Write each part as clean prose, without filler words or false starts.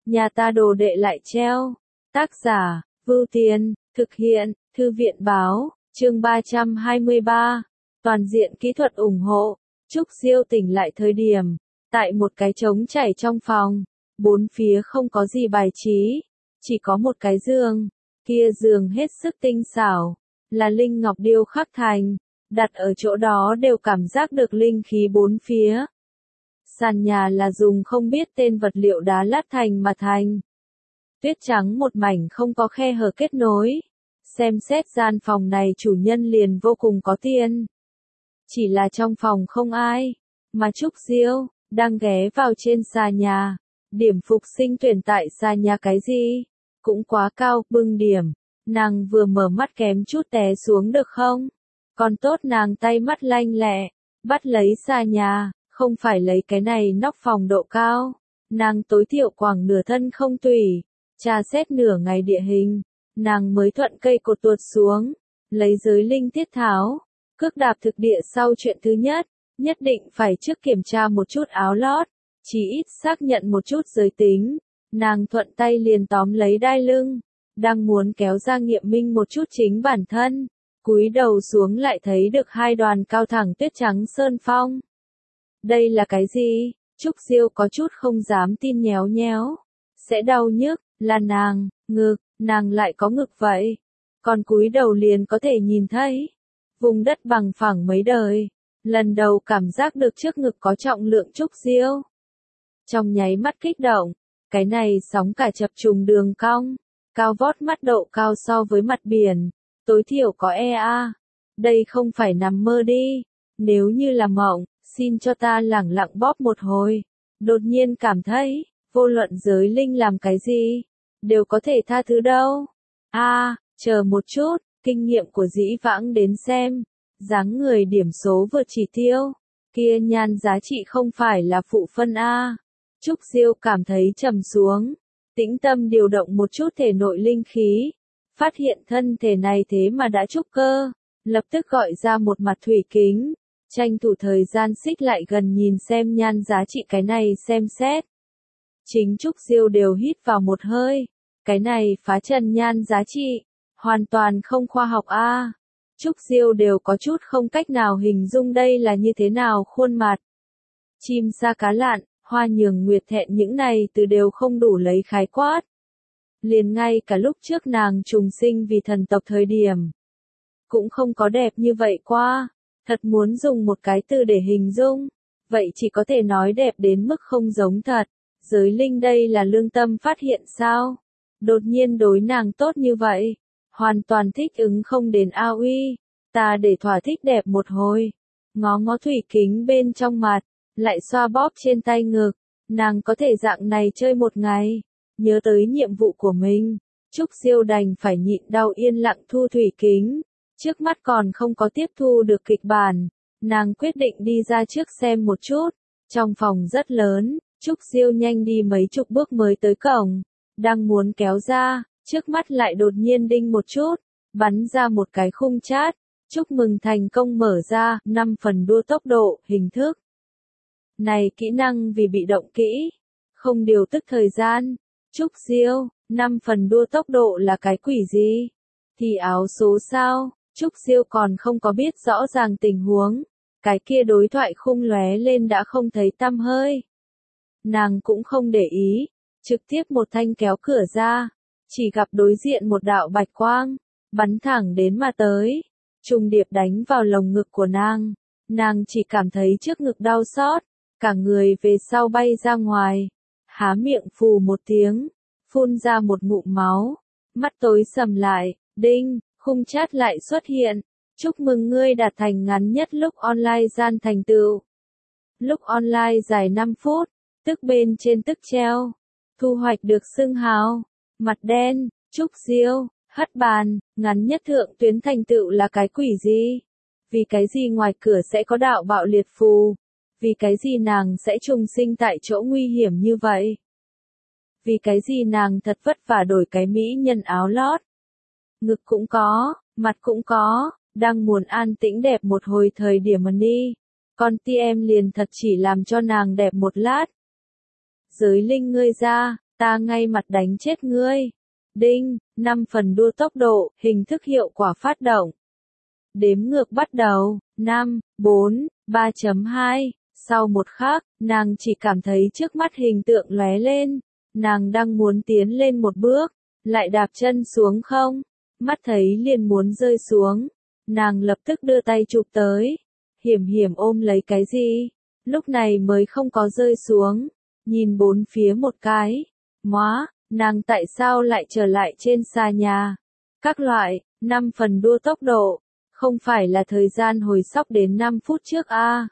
nhà ta đồ đệ lại treo. Tác giả, Vưu Tiền, thực hiện, Thư viện Báo, chương 323. Toàn diện kỹ thuật ủng hộ. Trúc Diêu tỉnh lại thời điểm, tại một cái trống trải trong phòng, bốn phía không có gì bài trí, chỉ có một cái giường, kia giường hết sức tinh xảo, là linh ngọc điêu khắc thành, đặt ở chỗ đó đều cảm giác được linh khí bốn phía. Sàn nhà là dùng không biết tên vật liệu đá lát thành mà thành. Tuyết trắng một mảnh không có khe hở kết nối. Xem xét gian phòng này chủ nhân liền vô cùng có tiền. Chỉ là trong phòng không ai, mà Trúc Diêu đang ghé vào trên xà nhà. Điểm phục sinh tuyển tại xà nhà cái gì? Cũng quá cao, bưng điểm. Nàng vừa mở mắt kém chút té xuống được không? Còn tốt nàng tay mắt lanh lẹ, bắt lấy xà nhà, không phải lấy cái này nóc phòng độ cao. Nàng tối thiểu khoảng nửa thân không tùy, tra xét nửa ngày địa hình, nàng mới thuận cây cột tuột xuống, lấy giới linh tiết tháo, cước đạp thực địa sau chuyện thứ nhất định phải trước kiểm tra một chút áo lót, chỉ ít xác nhận một chút giới tính. Nàng thuận tay liền tóm lấy đai lưng, đang muốn kéo ra nghiệm minh một chút chính bản thân, cúi đầu xuống lại thấy được hai đoàn cao thẳng tuyết trắng sơn phong. Đây là cái gì? Trúc Diêu có chút không dám tin nhéo nhéo. Sẽ đau nhức, là nàng, ngực, nàng lại có ngực vậy. Còn cúi đầu liền có thể nhìn thấy. Vùng đất bằng phẳng mấy đời. Lần đầu cảm giác được trước ngực có trọng lượng. Trúc Diêu trong nháy mắt kích động. Cái này sóng cả chập trùng đường cong, cao vót mắt độ cao so với mặt biển, tối thiểu có EA. Đây không phải nằm mơ đi. Nếu như là mộng, xin cho ta lẳng lặng bóp một hồi. Đột nhiên cảm thấy, vô luận giới linh làm cái gì, đều có thể tha thứ đâu. Chờ một chút, kinh nghiệm của dĩ vãng đến xem, dáng người điểm số vượt chỉ tiêu, kia nhan giá trị không phải là phụ phân A. Trúc Diêu cảm thấy trầm xuống, tĩnh tâm điều động một chút thể nội linh khí, phát hiện thân thể này thế mà đã trúc cơ, lập tức gọi ra một mặt thủy kính, tranh thủ thời gian xích lại gần nhìn xem nhan giá trị cái này xem xét. Chính Trúc Diêu đều hít vào một hơi, cái này phá trần nhan giá trị, hoàn toàn không khoa học a. Trúc Diêu đều có chút không cách nào hình dung đây là như thế nào khuôn mặt. Chim sa cá lặn, hoa nhường nguyệt thẹn những này từ đều không đủ lấy khái quát. Liền ngay cả lúc trước nàng trùng sinh vì thần tộc thời điểm, cũng không có đẹp như vậy qua. Thật muốn dùng một cái từ để hình dung, vậy chỉ có thể nói đẹp đến mức không giống thật. Giới linh đây là lương tâm phát hiện sao? Đột nhiên đối nàng tốt như vậy, hoàn toàn thích ứng không đến a uy, ta để thỏa thích đẹp một hồi. Ngó ngó thủy kính bên trong mặt, lại xoa bóp trên tay ngực, nàng có thể dạng này chơi một ngày. Nhớ tới nhiệm vụ của mình, Trúc Diêu đành phải nhịn đau yên lặng thu thủy kính. Trước mắt còn không có tiếp thu được kịch bản, nàng quyết định đi ra trước xem một chút. Trong phòng rất lớn, Trúc Diêu nhanh đi mấy chục bước mới tới cổng, đang muốn kéo ra, trước mắt lại đột nhiên đinh một chút, bắn ra một cái khung chat. Chúc mừng thành công mở ra 5 phần đua tốc độ, hình thức. Này kỹ năng vì bị động kỹ, không điều tức thời gian. Trúc Diêu, 5 phần đua tốc độ là cái quỷ gì? Thì áo số sao? Trúc Diêu còn không có biết rõ ràng tình huống, cái kia đối thoại khung lóe lên đã không thấy tăm hơi. Nàng cũng không để ý, trực tiếp một thanh kéo cửa ra, chỉ gặp đối diện một đạo bạch quang, bắn thẳng đến mà tới, trùng điệp đánh vào lồng ngực của nàng. Nàng chỉ cảm thấy trước ngực đau xót, cả người về sau bay ra ngoài, há miệng phù một tiếng, phun ra một ngụm máu, mắt tối sầm lại, đinh. Khung chat lại xuất hiện. Chúc mừng ngươi đạt thành ngắn nhất lúc online gian thành tựu. Lúc online dài 5 phút, tức bên trên tức treo. Thu hoạch được xưng hào. Mặt đen, Trúc Diêu, hất bàn, ngắn nhất thượng tuyến thành tựu là cái quỷ gì? Vì cái gì ngoài cửa sẽ có đạo bạo liệt phù? Vì cái gì nàng sẽ trùng sinh tại chỗ nguy hiểm như vậy? Vì cái gì nàng thật vất vả đổi cái mỹ nhân áo lót? Ngực cũng có, mặt cũng có, đang muốn an tĩnh đẹp một hồi thời điểm mà đi. Con ti em liền thật chỉ làm cho nàng đẹp một lát. Giới linh ngươi ra, ta ngay mặt đánh chết ngươi. Đinh, 5 phần đua tốc độ, hình thức hiệu quả phát động. Đếm ngược bắt đầu, 5, 4, 3.2, sau một khắc, nàng chỉ cảm thấy trước mắt hình tượng lóe lên, nàng đang muốn tiến lên một bước, lại đạp chân xuống không, mắt thấy liền muốn rơi xuống, nàng lập tức đưa tay chụp tới, hiểm hiểm ôm lấy cái gì, lúc này mới không có rơi xuống, nhìn bốn phía một cái, móa, nàng tại sao lại trở lại trên xà nhà, các loại, 5 phần đua tốc độ. Không phải là thời gian hồi sóc đến 5 phút trước à.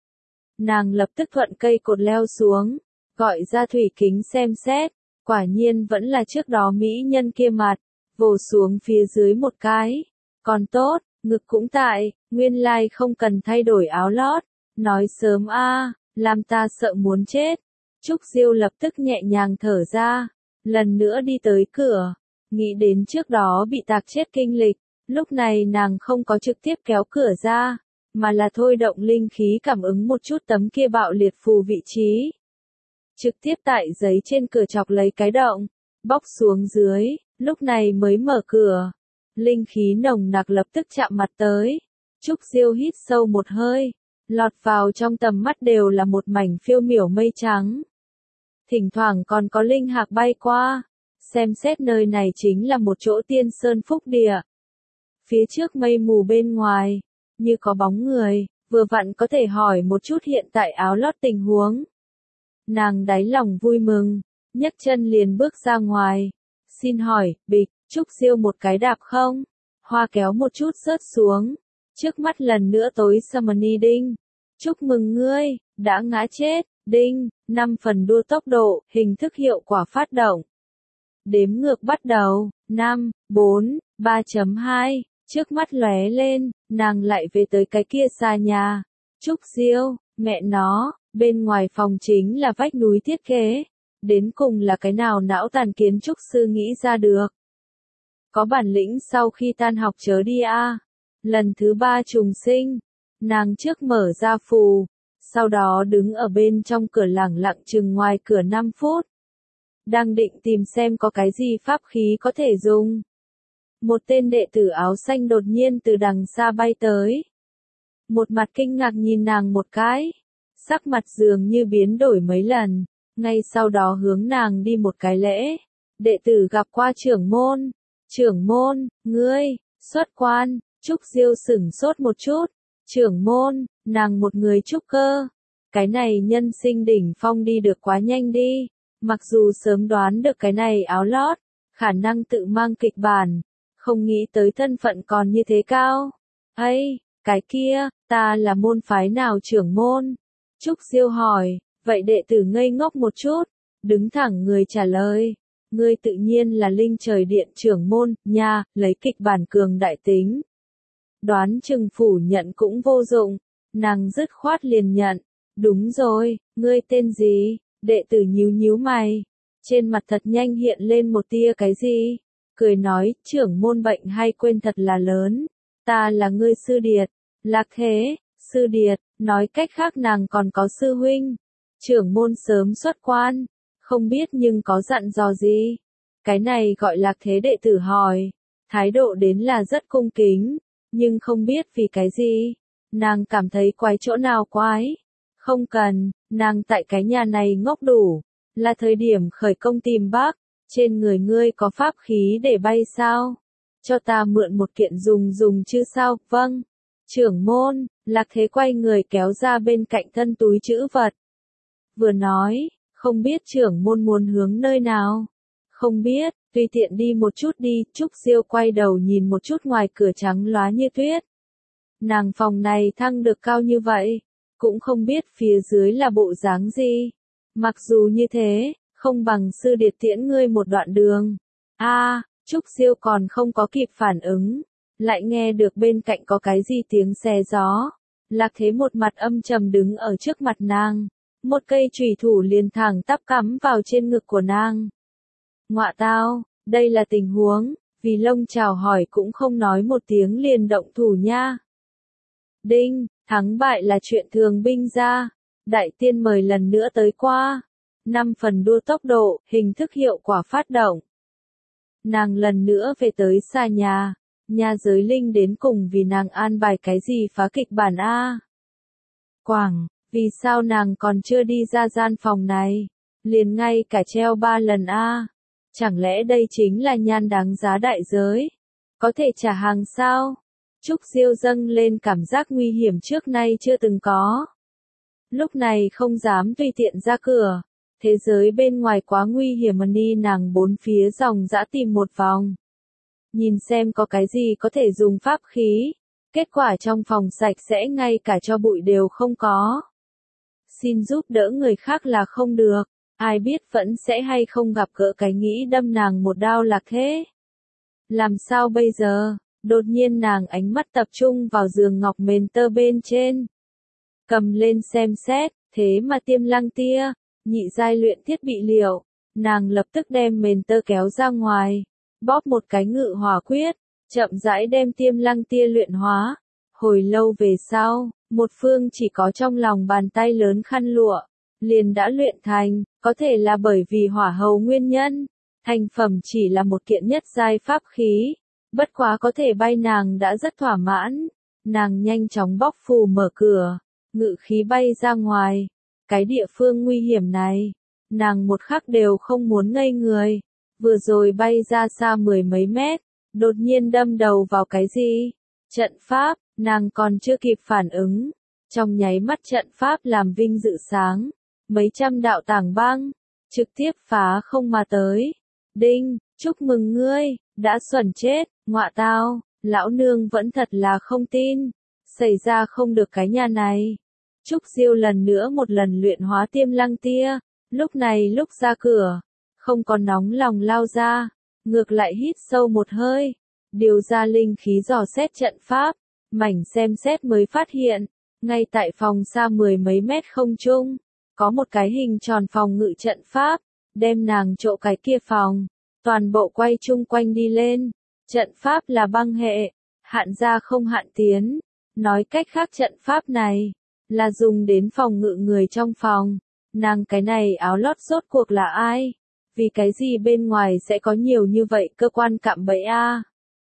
Nàng lập tức thuận cây cột leo xuống, gọi ra thủy kính xem xét, quả nhiên vẫn là trước đó mỹ nhân kia mặt, vồ xuống phía dưới một cái. Còn tốt, ngực cũng tại, nguyên lai không cần thay đổi áo lót, nói sớm à, làm ta sợ muốn chết. Trúc Diêu lập tức nhẹ nhàng thở ra, lần nữa đi tới cửa, nghĩ đến trước đó bị tạc chết kinh lịch. Lúc này nàng không có trực tiếp kéo cửa ra, mà là thôi động linh khí cảm ứng một chút tấm kia bạo liệt phù vị trí. Trực tiếp tại giấy trên cửa chọc lấy cái động, bóc xuống dưới, lúc này mới mở cửa. Linh khí nồng nặc lập tức chạm mặt tới. Trúc Diêu hít sâu một hơi, lọt vào trong tầm mắt đều là một mảnh phiêu miểu mây trắng. Thỉnh thoảng còn có linh hạc bay qua, xem xét nơi này chính là một chỗ tiên sơn phúc địa. Phía trước mây mù bên ngoài, như có bóng người, vừa vặn có thể hỏi một chút hiện tại áo lót tình huống. Nàng đáy lòng vui mừng, nhấc chân liền bước ra ngoài. Xin hỏi, bịch, Trúc Diêu một cái đạp không? Hoa kéo một chút rớt xuống. Trước mắt lần nữa tối Summoning đinh. Chúc mừng ngươi, đã ngã chết, đinh, 5 phần đua tốc độ, hình thức hiệu quả phát động. Đếm ngược bắt đầu, 5, 4, 3.2. Trước mắt lóe lên, nàng lại về tới cái kia xa nhà. Trúc Diêu, mẹ nó, bên ngoài phòng chính là vách núi thiết kế. Đến cùng là cái nào não tàn kiến trúc sư nghĩ ra được. Có bản lĩnh sau khi tan học chớ đi a. Lần thứ 3 trùng sinh, nàng trước mở ra phù, sau đó đứng ở bên trong cửa lẳng lặng chừng ngoài cửa 5 phút. Đang định tìm xem có cái gì pháp khí có thể dùng. Một tên đệ tử áo xanh đột nhiên từ đằng xa bay tới. Một mặt kinh ngạc nhìn nàng một cái. Sắc mặt dường như biến đổi mấy lần. Ngay sau đó hướng nàng đi một cái lễ. Đệ tử gặp qua trưởng môn. Trưởng môn, ngươi, xuất quan. Trúc Diêu sửng sốt một chút. Trưởng môn, nàng một người trúc cơ. Cái này nhân sinh đỉnh phong đi được quá nhanh đi. Mặc dù sớm đoán được cái này áo lót. Khả năng tự mang kịch bản. Không nghĩ tới thân phận còn như thế cao. Ây, cái kia, ta là môn phái nào trưởng môn? Trúc Diêu hỏi, vậy đệ tử ngây ngốc một chút, đứng thẳng người trả lời. Ngươi tự nhiên là linh trời điện trưởng môn, nha, lấy kịch bản cường đại tính. Đoán chừng phủ nhận cũng vô dụng, nàng dứt khoát liền nhận. Đúng rồi, ngươi tên gì? Đệ tử nhíu nhíu mày. Trên mặt thật nhanh hiện lên một tia cái gì? Cười nói, trưởng môn bệnh hay quên thật là lớn. Ta là ngươi sư điệt. Lạc thế, sư điệt, nói cách khác nàng còn có sư huynh. Trưởng môn sớm xuất quan, không biết nhưng có dặn dò gì. Cái này gọi lạc thế đệ tử hỏi. Thái độ đến là rất cung kính, nhưng không biết vì cái gì. Nàng cảm thấy quái chỗ nào quái. Không cần, nàng tại cái nhà này ngốc đủ. Là thời điểm khởi công tìm bác. Trên người ngươi có pháp khí để bay sao? Cho ta mượn một kiện dùng chứ sao? Vâng. Trưởng môn, Lạc Thế quay người kéo ra bên cạnh thân túi trữ vật. Vừa nói, không biết trưởng môn muốn hướng nơi nào. Không biết, tùy tiện đi một chút đi. Trúc Diêu quay đầu nhìn một chút ngoài cửa trắng lóa như tuyết. Nàng phòng này thăng được cao như vậy, cũng không biết phía dưới là bộ dáng gì. Mặc dù như thế, không bằng sư điệt tiễn ngươi một đoạn đường. Trúc Diêu còn không có kịp phản ứng, lại nghe được bên cạnh có cái gì tiếng xé gió. Lạc Thế một mặt âm trầm đứng ở trước mặt nàng, một cây chùy thủ liền thẳng tắp cắm vào trên ngực của nàng. Ngọa tao, đây là tình huống, vì lông chào hỏi cũng không nói một tiếng liền động thủ nha. Đinh, thắng bại là chuyện thường binh ra, đại tiên mời lần nữa tới qua. 5 phần đua tốc độ, hình thức hiệu quả phát động. Nàng lần nữa về tới xa nhà, nhà giới linh đến cùng vì nàng an bài cái gì phá kịch bản a? Quảng, vì sao nàng còn chưa đi ra gian phòng này? Liền ngay cả treo 3 lần a? Chẳng lẽ đây chính là nhan đáng giá đại giới? Có thể trả hàng sao? Trúc Diêu dâng lên cảm giác nguy hiểm trước nay chưa từng có. Lúc này không dám tùy tiện ra cửa. Thế giới bên ngoài quá nguy hiểm mà đi nàng bốn phía dòng dã tìm một vòng. Nhìn xem có cái gì có thể dùng pháp khí. Kết quả trong phòng sạch sẽ ngay cả cho bụi đều không có. Xin giúp đỡ người khác là không được. Ai biết vẫn sẽ hay không gặp gỡ cái nghĩ đâm nàng một đao lạc thế. Làm sao bây giờ? Đột nhiên nàng ánh mắt tập trung vào giường ngọc mền tơ bên trên. Cầm lên xem xét, thế mà Tiêm Lăng Tia, nhị giai luyện thiết bị liệu. Nàng lập tức đem mền tơ kéo ra ngoài, bóp một cái ngự hỏa quyết, chậm rãi đem Tiêm Lăng Tia luyện hóa. Hồi lâu về sau, một phương chỉ có trong lòng bàn tay lớn khăn lụa, liền đã luyện thành, có thể là bởi vì hỏa hầu nguyên nhân. Thành phẩm chỉ là một kiện nhất giai pháp khí, bất quá có thể bay nàng đã rất thỏa mãn. Nàng nhanh chóng bóc phù mở cửa, ngự khí bay ra ngoài. Cái địa phương nguy hiểm này, nàng một khắc đều không muốn ngây người. Vừa rồi bay ra xa 10 mấy mét, đột nhiên đâm đầu vào cái gì? Trận pháp, nàng còn chưa kịp phản ứng. Trong nháy mắt trận pháp làm vinh dự sáng, mấy trăm đạo tảng băng, trực tiếp phá không mà tới. Đinh, chúc mừng ngươi, đã xuẩn chết, ngọa tao, lão nương vẫn thật là không tin, xảy ra không được cái nhà này. Trúc Diêu lần nữa một lần luyện hóa Tiêm Lăng Tia, lúc này lúc ra cửa, không còn nóng lòng lao ra, ngược lại hít sâu một hơi, điều ra linh khí dò xét trận pháp, mảnh xem xét mới phát hiện, ngay tại phòng xa 10 mấy mét không trung, có một cái hình tròn phòng ngự trận pháp, đem nàng chỗ cái kia phòng, toàn bộ quay chung quanh đi lên. Trận pháp là băng hệ, hạn ra không hạn tiến, nói cách khác trận pháp này là dùng đến phòng ngự người trong phòng. Nàng cái này áo lót rốt cuộc là ai? Vì cái gì bên ngoài sẽ có nhiều như vậy cơ quan cạm bẫy a?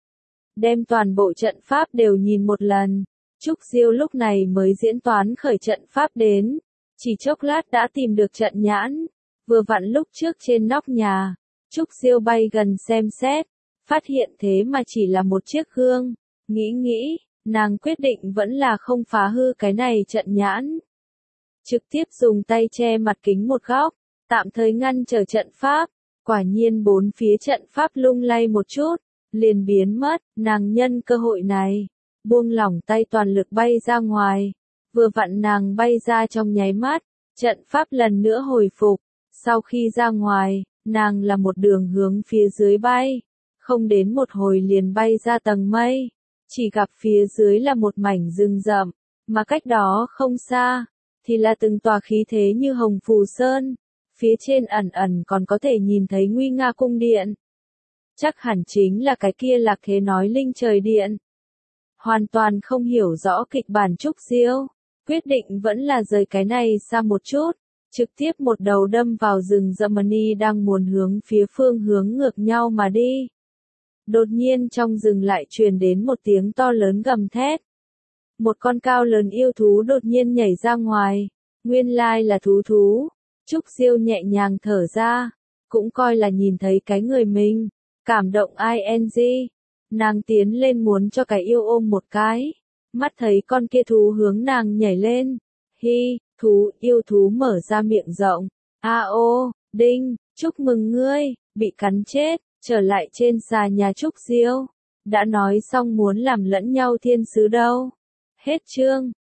Đem toàn bộ trận pháp đều nhìn một lần, Trúc Diêu lúc này mới diễn toán khởi trận pháp đến, chỉ chốc lát đã tìm được trận nhãn, vừa vặn lúc trước trên nóc nhà, Trúc Diêu bay gần xem xét, phát hiện thế mà chỉ là một chiếc gương, nghĩ, nàng quyết định vẫn là không phá hư cái này trận nhãn. Trực tiếp dùng tay che mặt kính một góc, tạm thời ngăn trở trận pháp, quả nhiên bốn phía trận pháp lung lay một chút, liền biến mất, nàng nhân cơ hội này, buông lỏng tay toàn lực bay ra ngoài, vừa vặn nàng bay ra trong nháy mắt, trận pháp lần nữa hồi phục, sau khi ra ngoài, nàng là một đường hướng phía dưới bay, không đến một hồi liền bay ra tầng mây, chỉ gặp phía dưới là một mảnh rừng rậm, mà cách đó không xa, thì là từng tòa khí thế như hồng phù sơn, phía trên ẩn ẩn còn có thể nhìn thấy nguy nga cung điện. Chắc hẳn chính là cái kia Lạc Thế nói linh trời điện. Hoàn toàn không hiểu rõ kịch bản Trúc Diêu, quyết định vẫn là rời cái này xa một chút, trực tiếp một đầu đâm vào rừng rậm Mani đang muốn hướng phía phương hướng ngược nhau mà đi. Đột nhiên trong rừng lại truyền đến một tiếng to lớn gầm thét. Một con cao lớn yêu thú đột nhiên nhảy ra ngoài, nguyên lai là thú. Trúc Diêu nhẹ nhàng thở ra, cũng coi là nhìn thấy cái người mình, cảm động ing. Nàng tiến lên muốn cho cái yêu ôm một cái, mắt thấy con kia thú hướng nàng nhảy lên. Hi, yêu thú mở ra miệng rộng. Ô, Đinh, chúc mừng ngươi, bị cắn chết, trở lại trên xà nhà Trúc Diêu. Đã nói xong muốn làm lẫn nhau thiên sứ đâu. Hết chương.